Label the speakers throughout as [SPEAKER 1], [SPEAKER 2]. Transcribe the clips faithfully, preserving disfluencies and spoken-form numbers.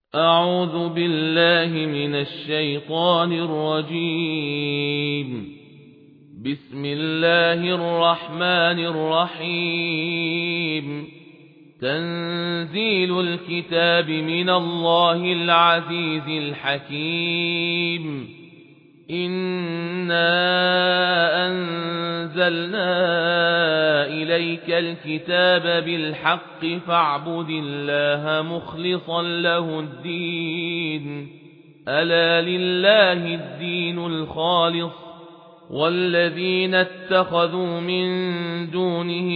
[SPEAKER 1] أعوذ بالله من الشيطان الرجيم. بسم الله الرحمن الرحيم. تنزيل الكتاب من الله العزيز الحكيم. إنا أنزلنا إليك الكتاب بالحق فاعبد الله مخلصا له الدين. ألا لله الدين الخالص والذين اتخذوا من دونه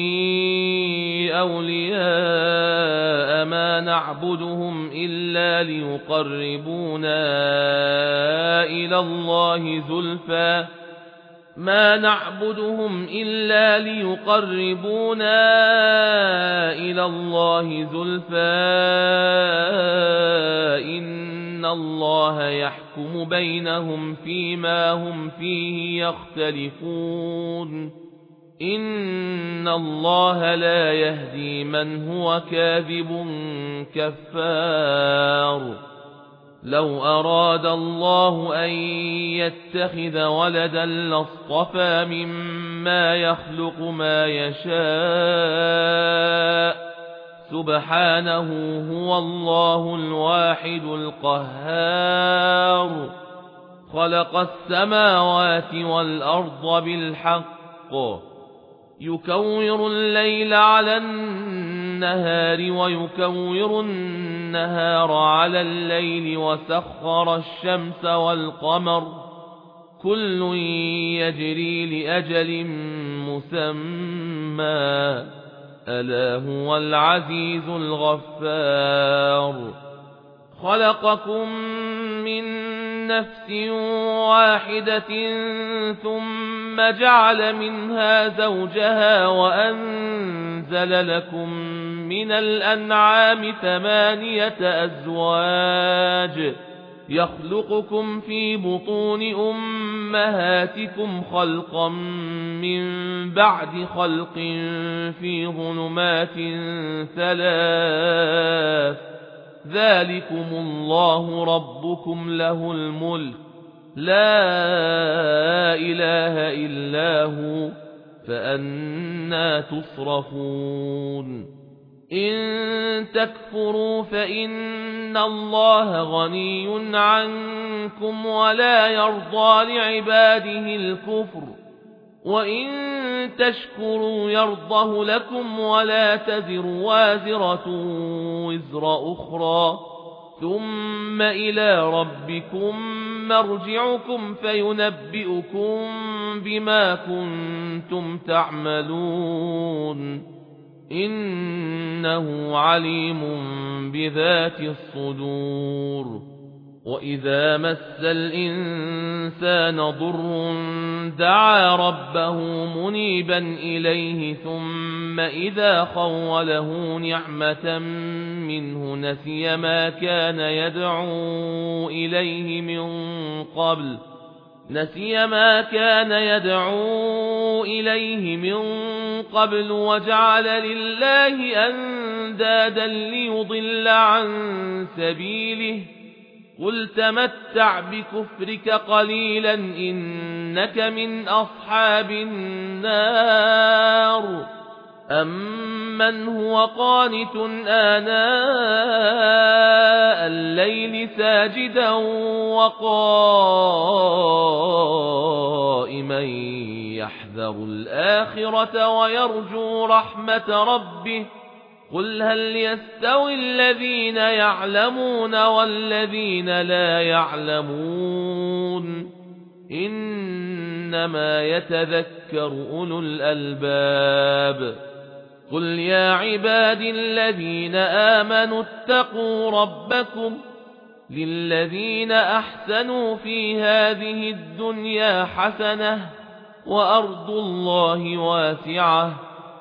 [SPEAKER 1] أولياء ما نعبدهم إلا ليقربونا إلى الله زلفى ما نعبدهم إلا ليقربونا إلى الله زلفى إن الله يحكم بينهم فيما هم فيه يختلفون. إن الله لا يهدي من هو كاذب كفار. لو أراد الله أن يتخذ ولدا لاصطفى مما يخلق ما يشاء سبحانه هو الله الواحد القهار. خلق السماوات والأرض بالحق يكور الليل على النهار ويكور النهار على الليل وسخر الشمس والقمر كل يجري لأجل مسمى ألا هو العزيز الغفار. خلقكم من نفس واحدة ثم جعل منها زوجها وأنزل لكم من الأنعام ثمانية أزواج يخلقكم في بطون أمهاتكم خلقا من بعد خلق في ظلمات ثلاث ذلكم الله ربكم له الملك لا إله إلا هو فأنى تصرفون. إن تكفروا فإن الله غني عنكم ولا يرضى لعباده الكفر وإن تشكروا يرضه لكم ولا تزر وازرة وزر أخرى ثم إلى ربكم مرجعكم فينبئكم بما كنتم تعملون. إنه عليم بذات الصدور. وإذا مس الإنسان ضر دعا ربه منيبا إليه ثم إذا خوله نعمة منه نسي ما كان يدعو إليه من قبل نسي ما كان يدعو إليه من قبل وجعل لله أندادا ليضل عن سبيله. قل تمتع بكفرك قليلا إنك من أصحاب النار. أمن هو قانت آناء الليل ساجدا وقائما يحذر الآخرة ويرجو رحمة ربه. قل هل يستوي الذين يعلمون والذين لا يعلمون إنما يتذكر أولو الألباب. قل يا عبادي الذين آمنوا اتقوا ربكم للذين أحسنوا في هذه الدنيا حسنة وأرض الله واسعة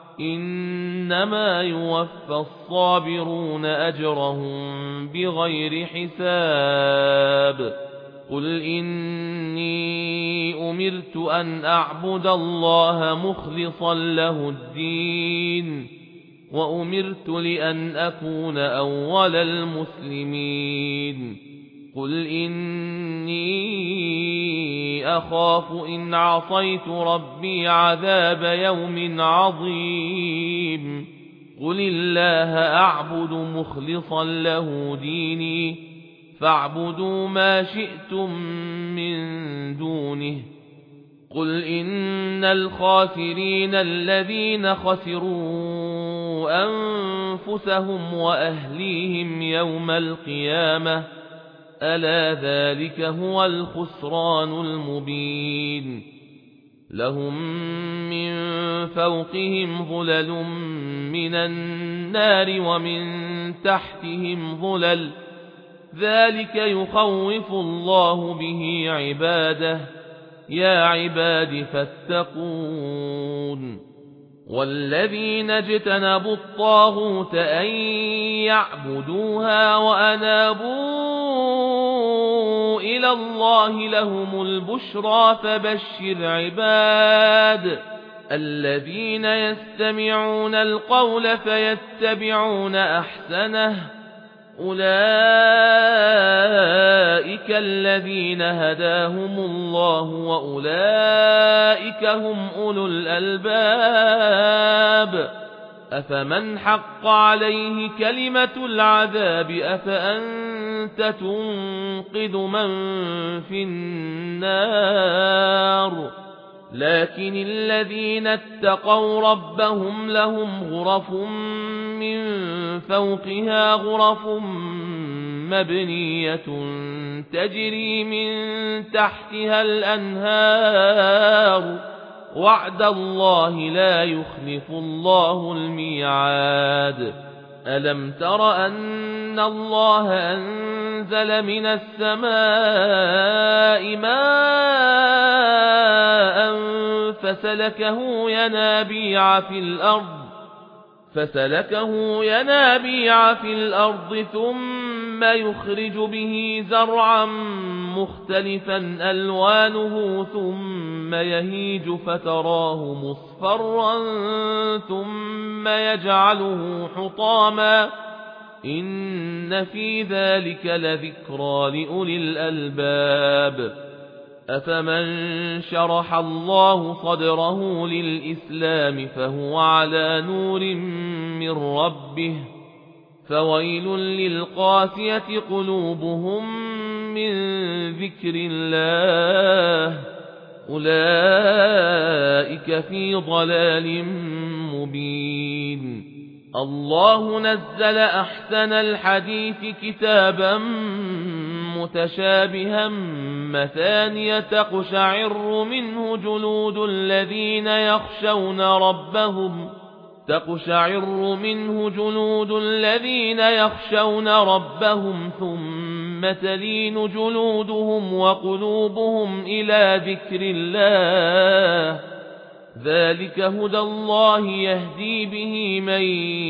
[SPEAKER 1] إنما يوفى الصابرون أجرهم بغير حساب. قل إني أمرت أن أعبد الله مخلصا له الدين وأمرت لأن أكون أول المسلمين. المبين قل إني أخاف إن عصيت ربي عذاب يوم عظيم قل الله أعبد مخلصا له ديني فاعبدوا ما شئتم من دونه قل إن الخاسرين الذين خسروا أنفسهم وأهليهم يوم القيامة ألا ذلك هو الخسران المبين لهم من فوقهم ظلل من النار ومن تحتهم ظلل ذلك يخوف الله به عباده يا عباد فاتقون والذين اجتنبوا الطاغوت أن يعبدوها وأنابوا إلى الله لهم البشرى فبشر عباد الذين يستمعون القول فيتبعون أحسنه أولئك الذين هداهم الله وأولئك هم أولو الألباب أفمن حق عليه كلمة العذاب أفأنت تنقذ من في النار لكن الذين اتقوا ربهم لهم غرف من فوقها غرف مبنية تجري من تحتها الأنهار وعد الله لا يخلف الله الميعاد ألم تر أن الله أنزل من السماء ماء فسلكه ينابيع في الأرض فسلكه ينابيع في الأرض ثم يخرج به زرعا مختلفا ألوانه ثم يهيج فتراه مصفرا ثم يجعله حطاما إن في ذلك لذكرى لأولي الألباب أفمن شرح الله صدره للإسلام فهو على نور من ربه فويل للقاسية قلوبهم من ذكر الله أولئك في ضلال مبين الله نزل أحسن الحديث كتابا متشابها مثانية تقشعر منه جلود الذين يخشون ربهم تقشعر منه جلود الذين يخشون ربهم ثم تلين جلودهم وقلوبهم إلى ذكر الله ذلك هدى الله يهدي به من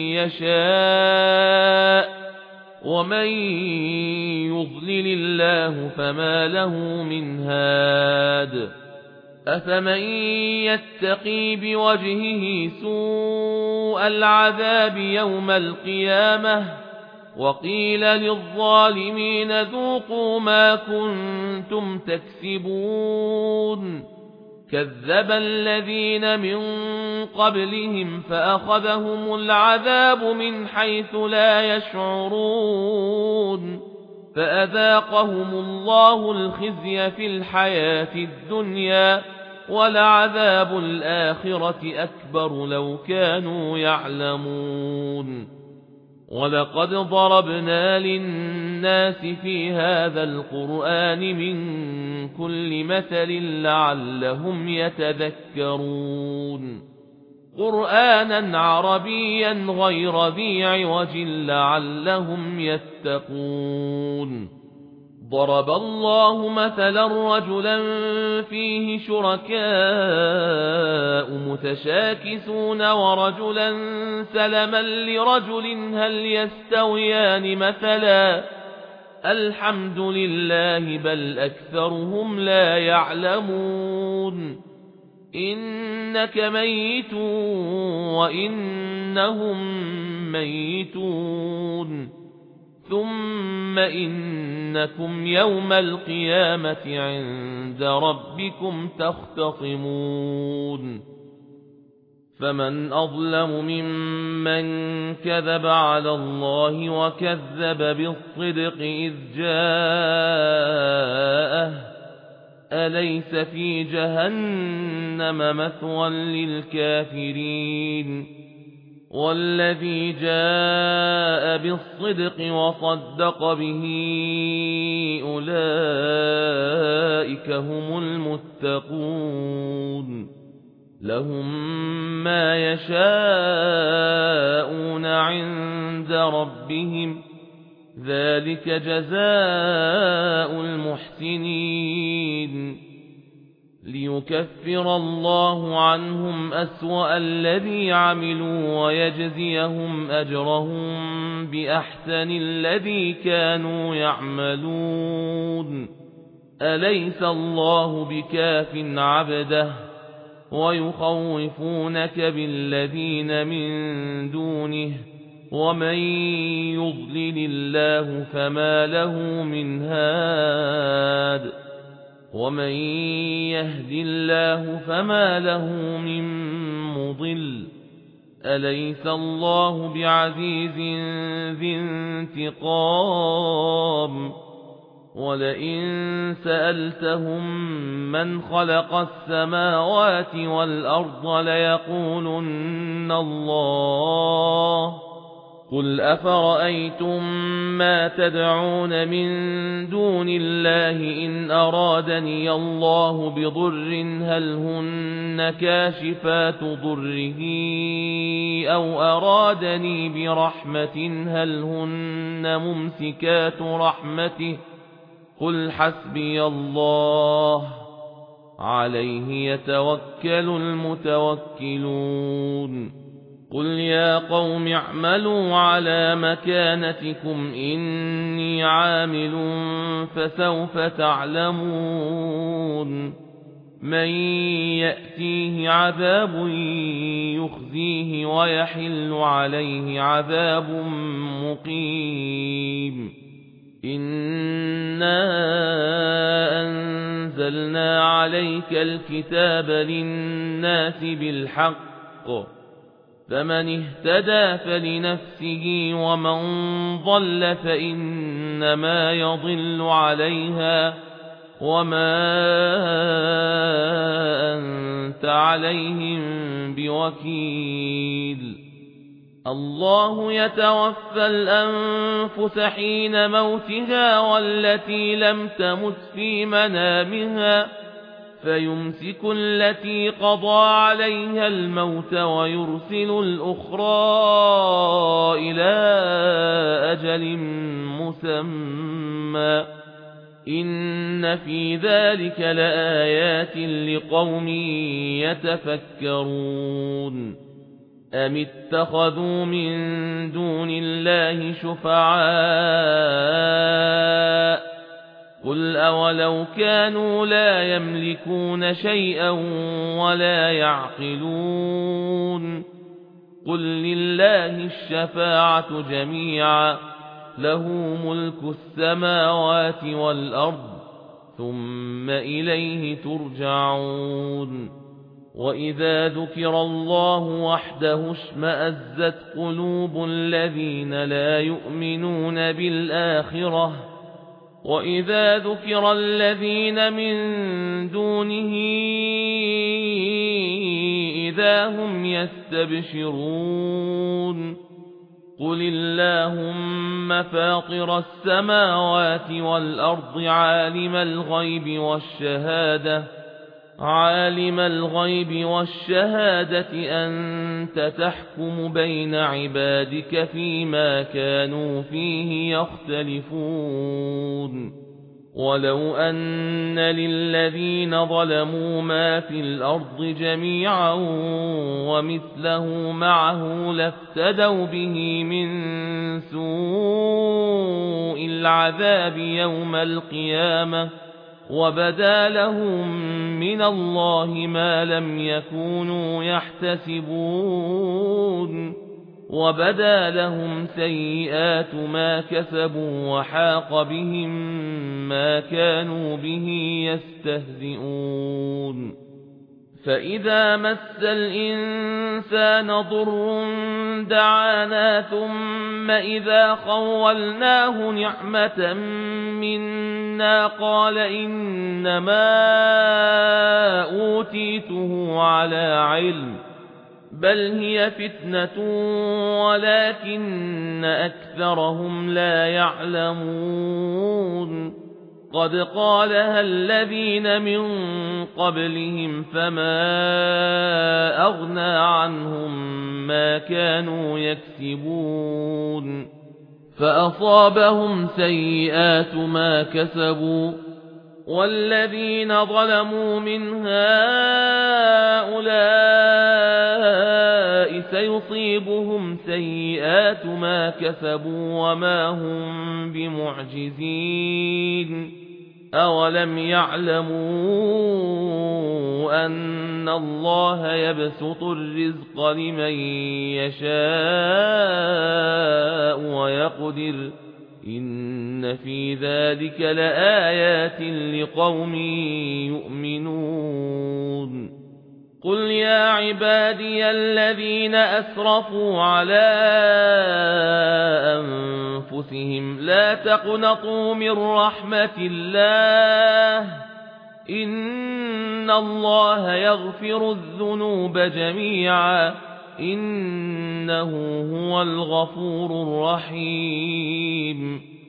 [SPEAKER 1] يشاء ومن يضلل الله فما له من هاد أفمن يتقي بوجهه سوء العذاب يوم القيامة وقيل للظالمين ذوقوا ما كنتم تكسبون كذب الذين من قبلهم فأخذهم العذاب من حيث لا يشعرون فأذاقهم الله الخزي في الحياة الدنيا ولعذاب الآخرة أكبر لو كانوا يعلمون ولقد ضربنا للناس في هذا القرآن من كل مثل لعلهم يتذكرون قرآنا عربيا غير ذي عوج لعلهم يتقون ضرب الله مثلا رجلا فيه شركاء متشاكسون ورجلا سلما لرجل هل يستويان مثلا الحمد لله بل أكثرهم لا يعلمون إنك ميت وإنهم ميتون ثم إن إنكم يوم القيامة عند ربكم تختصمون فمن أظلم ممن كذب على الله وكذب بالصدق إذ جاءه أليس في جهنم مثوى للكافرين والذي جاء بالصدق وصدق به أولئك هم المتقون لهم ما يشاءون عند ربهم ذلك جزاء المحسنين ليكفر الله عنهم أسوأ الذي عملوا ويجزيهم أجرهم بأحسن الذي كانوا يعملون أليس الله بكاف عبده ويخوفونك بالذين من دونه ومن يضلل الله فما له من هاد ومن يهد الله فما له من مضل أليس الله بعزيز ذي انتقام ولئن سألتهم من خلق السماوات والأرض ليقولن الله قل أفرأيتم ما تدعون من دون الله إن أرادني الله بضر هل هن كاشفات ضره أو أرادني برحمة هل هن ممسكات رحمته قل حسبي الله عليه يتوكل المتوكلون قل يا قوم اعملوا على مكانتكم إني عامل فسوف تعلمون من يأتيه عذاب يخزيه ويحل عليه عذاب مقيم إنا أنزلنا عليك الكتاب للناس بالحق فمن اهتدى فلنفسه ومن ضل فإنما يضل عليها وما أنت عليهم بوكيل الله يتوفى الأنفس حين موتها والتي لم تمت في منامها فيمسك التي قضى عليها الموت ويرسل الأخرى إلى أجل مسمى إن في ذلك لآيات لقوم يتفكرون أم اتخذوا من دون الله شفعاء قل أولو كانوا لا يملكون شيئا ولا يعقلون قل لله الشفاعة جميعا له ملك السماوات والأرض ثم إليه ترجعون وإذا ذكر الله وحده اشمأزت قلوب الذين لا يؤمنون بالآخرة وإذا ذكر الذين من دونه إذا هم يستبشرون قل اللهم فاطر السماوات والأرض عالم الغيب والشهادة عالم الغيب والشهادة أنت تحكم بين عبادك فيما كانوا فيه يختلفون ولو أن للذين ظلموا ما في الأرض جميعا ومثله معه لافتدوا به من سوء العذاب يوم القيامة وبدا لهم من الله ما لم يكونوا يحتسبون وبدا لهم سيئات ما كسبوا وحاق بهم ما كانوا به يستهزئون فإذا مس الإنسان ضر دعانا ثم إذا خولناه نعمة منا قال إنما أوتيته على علم بل هي فتنة ولكن أكثرهم لا يعلمون قد قالها الذين من قبلهم فما أغنى عنهم ما كانوا يكسبون فأصابهم سيئات ما كسبوا والذين ظلموا من هؤلاء سيصيبهم سيئات ما كسبوا وما هم بمعجزين أولم يعلموا أن الله يبسط الرزق لمن يشاء ويقدر إن في ذلك لآيات لقوم يؤمنون قل يا عبادي الذين أسرفوا على أنفسهم لا تقنطوا من رحمة الله إن الله يغفر الذنوب جميعا إنه هو الغفور الرحيم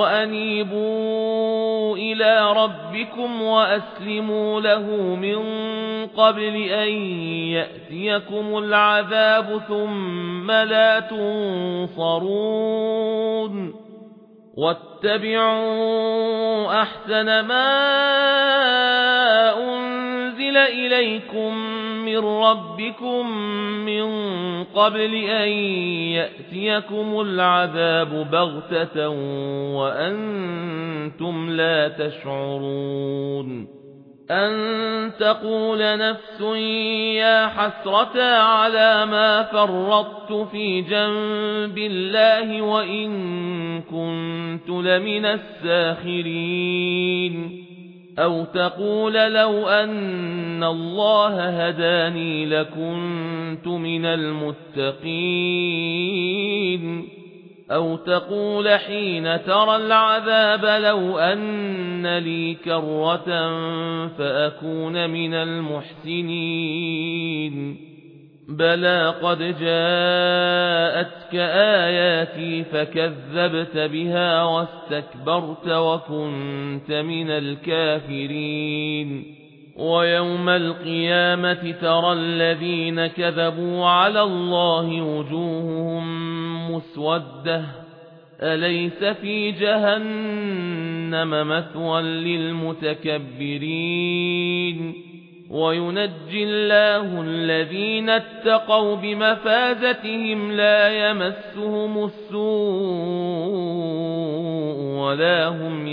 [SPEAKER 1] وأنيبوا إلى ربكم وأسلموا له من قبل أن يأتيكم العذاب ثم لا تنصرون واتبعوا أحسن ما أنزل إليكم من ربكم من قبل أن يأتيكم العذاب بغتة وأنتم لا تشعرون أن تقول نفس يا حسرة على ما فرطت في جنب الله وإن كنت لمن الساخرين أو تقول لو أن الله هداني لكنت من المتقين أو تقول حين ترى العذاب لو أن لي كرة فأكون من المحسنين بلى قد جاءتك آياتي فكذبت بها واستكبرت وكنت من الكافرين ويوم القيامة ترى الذين كذبوا على الله وجوههم مسودة أليس في جهنم مثوى للمتكبرين وينجي الله الذين اتقوا بمفازتهم لا يمسهم السوء ولا هم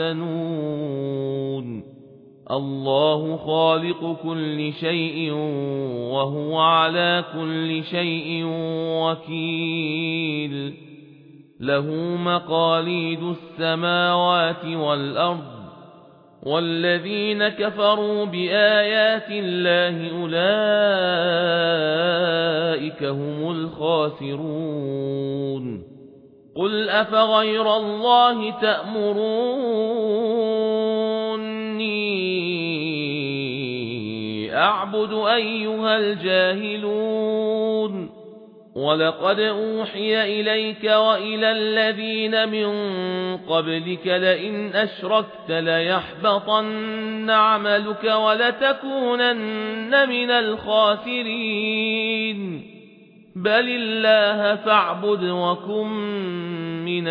[SPEAKER 1] يحزنون الله خالق كل شيء وهو على كل شيء وكيل له مقاليد السماوات والأرض والذين كفروا بآيات الله أولئك هم الخاسرون قل أفغير الله تأمروني أعبد أيها الجاهلون ولقد أوحي إليك وإلى الذين من قبلك لئن أشركت ليحبطن عملك ولتكونن من الخاسرين بل الله فاعبد وكن من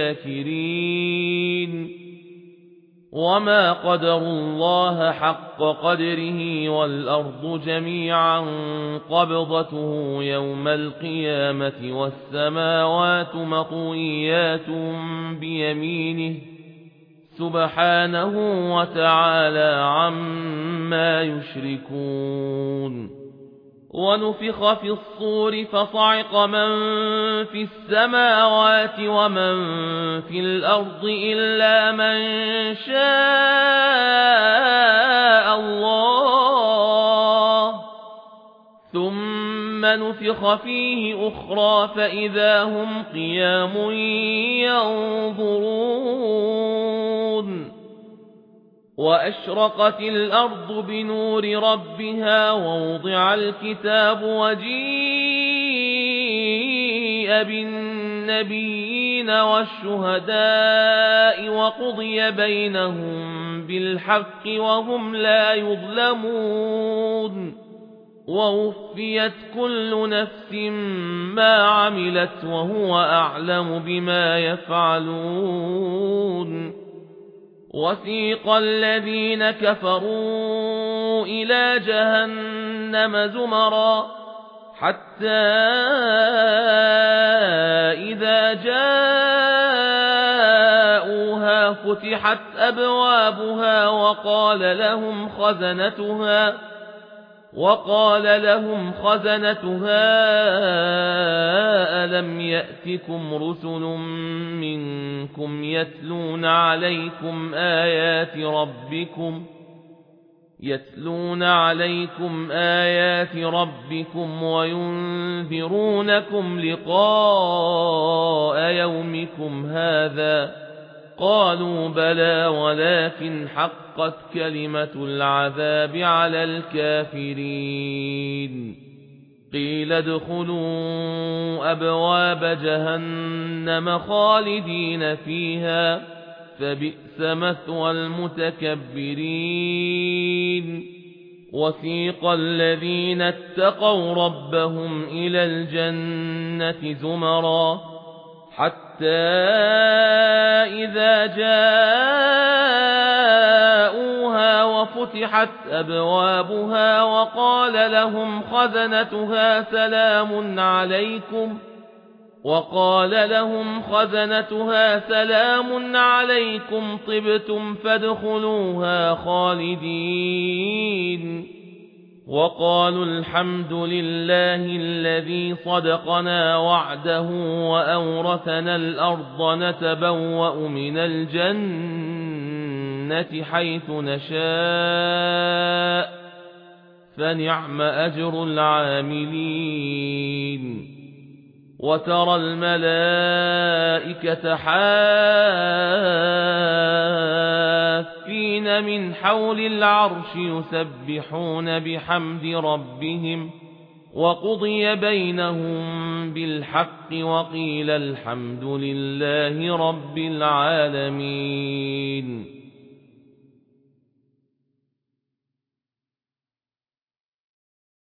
[SPEAKER 1] الشاكرين وما قدروا الله حق قدره والأرض جميعا قبضته يوم القيامة والسماوات مطويات بيمينه سبحانه وتعالى عما يشركون ونفخ في الصور فصعق من في السماوات ومن في الأرض إلا من شاء الله ثم نفخ فيه أخرى فإذا هم قيام ينظرون وأشرقت الأرض بنور ربها ووضع الكتاب وجيء بالنبيين والشهداء وقضي بينهم بالحق وهم لا يظلمون ووفيت كل نفس ما عملت وهو أعلم بما يفعلون وسيق الذين كفروا إلى جهنم زمرا حتى إذا جاءوها فتحت أبوابها وقال لهم خزنتها وقال لهم خزنتها ألم يأتكم رسل منكم يتلون عليكم آيات ربكم يتلون عليكم آيات ربكم وينذرونكم لقاء يومكم هذا قالوا بلى ولكن حقت كلمة العذاب على الكافرين قيل ادخلوا أبواب جهنم خالدين فيها فبئس مثوى المتكبرين وسيق الذين اتقوا ربهم إلى الجنة زمرا حتى إذا جاءوها وفتحت أبوابها وقال لهم خزنتها سلام عليكم وقال لهم خزنتها سلام عليكم طبتم فادخلوها خالدين وقالوا الحمد لله الذي صدقنا وعده وأورثنا الأرض نتبوأ من الجنة حيث نشاء فنعم أجر العاملين وترى الملائكة حافين من حول العرش يسبحون بحمد ربهم وقضي بينهم بالحق وقيل الحمد لله رب العالمين